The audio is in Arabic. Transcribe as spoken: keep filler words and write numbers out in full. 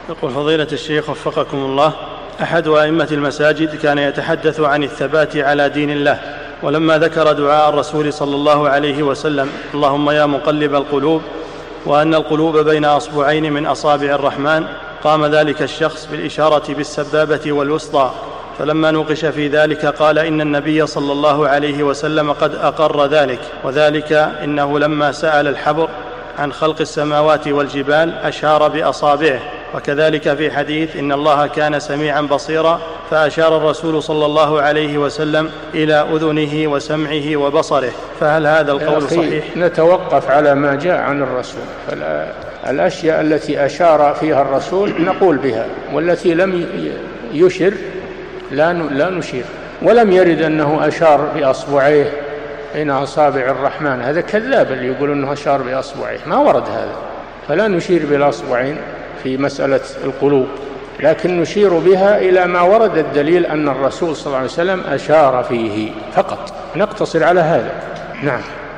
يقول فضيلة الشيخ وفقكم الله، أحد أئمة المساجد كان يتحدث عن الثبات على دين الله، ولما ذكر دعاء الرسول صلى الله عليه وسلم اللهم يا مقلب القلوب وأن القلوب بين أصبعين من أصابع الرحمن، قام ذلك الشخص بالإشارة بالسبابة والوسطى، فلما نوقش في ذلك قال إن النبي صلى الله عليه وسلم قد أقر ذلك، وذلك إنه لما سأل الحبر عن خلق السماوات والجبال أشار بأصابعه، وكذلك في حديث إن الله كان سميعا بصيرا فأشار الرسول صلى الله عليه وسلم إلى أذنه وسمعه وبصره، فهل هذا القول صحيح؟ نتوقف على ما جاء عن الرسول، فالأشياء التي أشار فيها الرسول نقول بها، والتي لم يشر لا لا نشير. ولم يرد أنه أشار بأصبعيه بين أصابع الرحمن، هذا كذاب اللي يقول أنه أشار بأصبعيه، ما ورد هذا، فلا نشير بالأصبعين في مسألة القلوب، لكن نشير بها إلى ما ورد الدليل أن الرسول صلى الله عليه وسلم أشار فيه فقط، نقتصر على هذا. نعم.